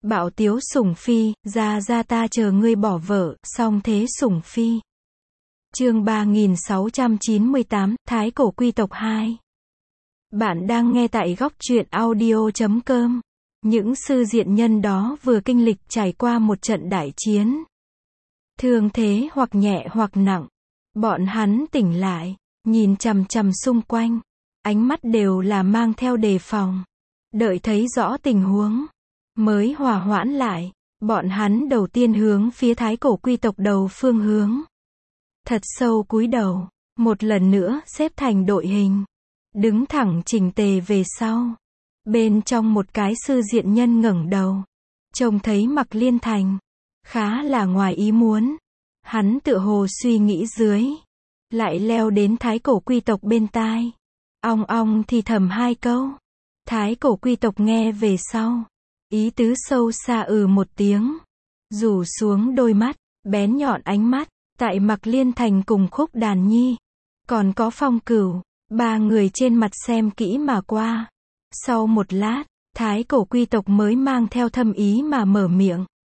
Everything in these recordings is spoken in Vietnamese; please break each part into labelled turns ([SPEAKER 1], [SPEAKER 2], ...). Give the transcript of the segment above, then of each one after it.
[SPEAKER 1] Bạo tiếu sủng phi, ra ta chờ ngươi bỏ vợ, song thế sủng phi. Chương 3698, Thái cổ quy tộc 2. Bạn đang nghe tại góc truyện audio.com. Những sư diện nhân đó vừa kinh lịch trải qua một trận đại chiến. Thương thế hoặc nhẹ hoặc nặng. Bọn hắn tỉnh lại, nhìn chằm chằm xung quanh. Ánh mắt đều là mang theo đề phòng. Đợi thấy rõ tình huống, mới hòa hoãn lại. Bọn hắn đầu tiên hướng phía thái cổ quy tộc đầu phương hướng. Thật sâu cúi đầu, một lần nữa xếp thành đội hình. Đứng thẳng chỉnh tề về sau. Bên trong một cái sư diện nhân ngẩng đầu. Trông thấy Mặc Liên Thành. Khá là ngoài ý muốn. Hắn tựa hồ suy nghĩ dưới. Lại leo đến thái cổ quy tộc bên tai. Ong ong thì thầm hai câu. Thái cổ quy tộc nghe về sau. Ý tứ sâu xa một tiếng. Rủ xuống đôi mắt, bén nhọn ánh mắt. Tại Mặc Liên Thành cùng Khúc Đàn Nhi. Còn có Phong Cửu. Ba người trên mặt xem kỹ mà qua. Sau một lát, thái cổ quy tộc mới mang theo thâm ý mà mở miệng.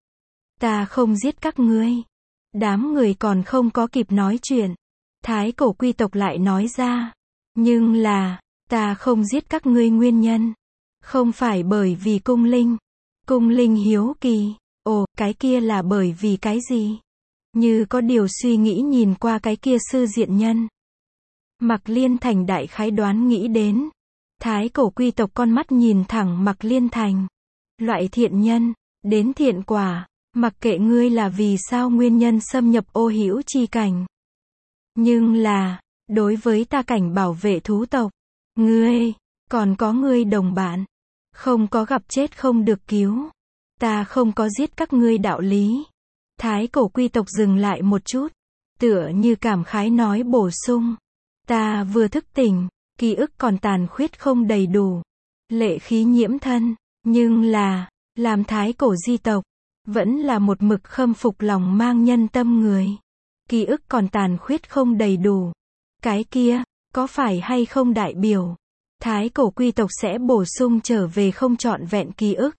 [SPEAKER 1] Ta không giết các ngươi. Đám người còn không có kịp nói chuyện. Thái cổ quy tộc lại nói ra. Nhưng là, ta không giết các ngươi nguyên nhân. Không phải bởi vì cung linh. Cung linh hiếu kỳ. Ồ, cái kia là bởi vì cái gì? Như có điều suy nghĩ nhìn qua cái kia sư diện nhân. Mặc Liên Thành đại khái đoán nghĩ đến. Thái cổ quy tộc con mắt nhìn thẳng Mặc Liên Thành. Loại thiện nhân, đến thiện quả, mặc kệ ngươi là vì sao nguyên nhân xâm nhập ô hữu chi cảnh. Nhưng là, đối với ta cảnh bảo vệ thú tộc, ngươi, còn có ngươi đồng bạn, không có gặp chết không được cứu. Ta không có giết các ngươi đạo lý. Thái cổ quy tộc dừng lại một chút, tựa như cảm khái nói bổ sung. Ta vừa thức tỉnh, ký ức còn tàn khuyết không đầy đủ. Lệ khí nhiễm thân, nhưng là, làm thái cổ di tộc, vẫn là một mực khâm phục lòng mang nhân tâm người. Ký ức còn tàn khuyết không đầy đủ. Cái kia, có phải hay không đại biểu, thái cổ quy tộc sẽ bổ sung trở về không trọn vẹn ký ức.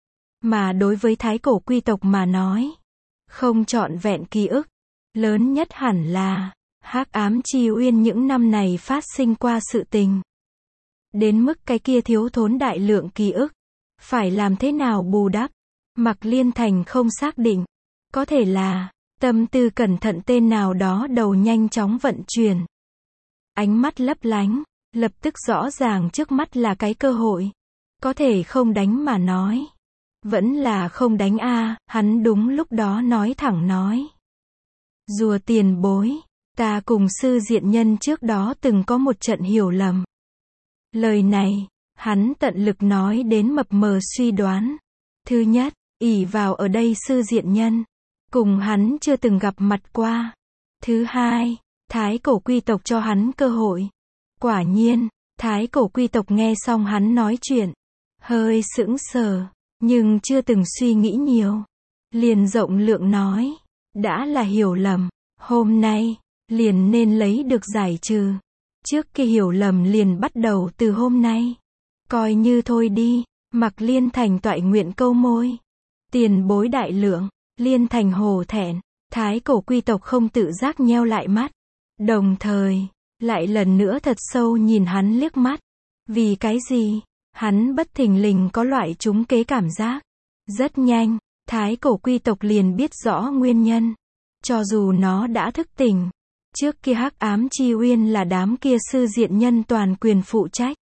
[SPEAKER 1] Mà đối với thái cổ quy tộc mà nói, không trọn vẹn ký ức, lớn nhất hẳn là Hắc ám chi uyên những năm này phát sinh qua sự tình. Đến mức cái kia thiếu thốn đại lượng ký ức, phải làm thế nào bù đắp? Mặc Liên Thành không xác định. Có thể là, tâm tư cẩn thận tên nào đó đầu nhanh chóng vận chuyển. Ánh mắt lấp lánh, lập tức rõ ràng trước mắt là cái cơ hội. Có thể không đánh mà nói. Vẫn là không đánh a, hắn đúng lúc đó nói thẳng nói. Rùa tiền bối. Ta cùng sư diện nhân trước đó từng có một trận hiểu lầm. Lời này, hắn tận lực nói đến mập mờ suy đoán. Thứ nhất, ỷ vào ở đây sư diện nhân, cùng hắn chưa từng gặp mặt qua. Thứ hai, thái cổ quy tộc cho hắn cơ hội. Quả nhiên, thái cổ quy tộc nghe xong hắn nói chuyện, hơi sững sờ, nhưng chưa từng suy nghĩ nhiều. Liền rộng lượng nói, đã là hiểu lầm, hôm nay liền nên lấy được giải trừ. Trước kia hiểu lầm liền bắt đầu từ hôm nay. Coi như thôi đi. Mặc Liên Thành toại nguyện câu môi. Tiền bối đại lượng. Liên Thành hổ thẹn. Thái cổ quy tộc không tự giác nheo lại mắt. Đồng thời, lại lần nữa thật sâu nhìn hắn liếc mắt. Vì cái gì? Hắn bất thình lình có loại trúng kế cảm giác. Rất nhanh, thái cổ quy tộc liền biết rõ nguyên nhân. Cho dù nó đã thức tỉnh. Trước kia Hắc ám chi uyên là đám kia sư diện nhân toàn quyền phụ trách.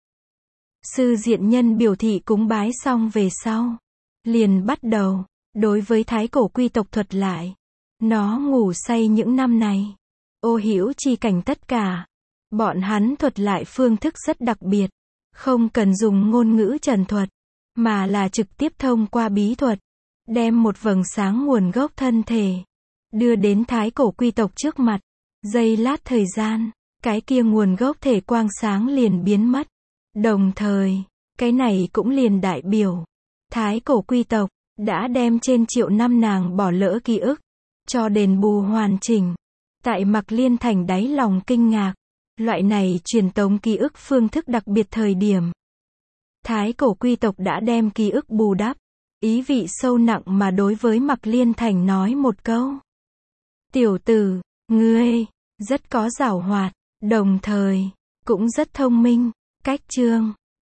[SPEAKER 1] Sư diện nhân biểu thị cúng bái xong về sau. Liền bắt đầu, đối với thái cổ quy tộc thuật lại. Nó ngủ say những năm này. Ô hữu chi cảnh tất cả. Bọn hắn thuật lại phương thức rất đặc biệt. Không cần dùng ngôn ngữ trần thuật. Mà là trực tiếp thông qua bí thuật. Đem một vầng sáng nguồn gốc thân thể. Đưa đến thái cổ quy tộc trước mặt. Giây lát thời gian, cái kia nguồn gốc thể quang sáng liền biến mất. Đồng thời, cái này cũng liền đại biểu. Thái cổ quy tộc, đã đem trên triệu năm nàng bỏ lỡ ký ức, cho đền bù hoàn chỉnh. Tại Mặc Liên Thành đáy lòng kinh ngạc, loại này truyền tống ký ức phương thức đặc biệt thời điểm. Thái cổ quy tộc đã đem ký ức bù đắp. ý vị sâu nặng mà đối với Mạc Liên Thành nói một câu. Tiểu tử, ngươi, rất có giảo hoạt, đồng thời, cũng rất thông minh. Cách chương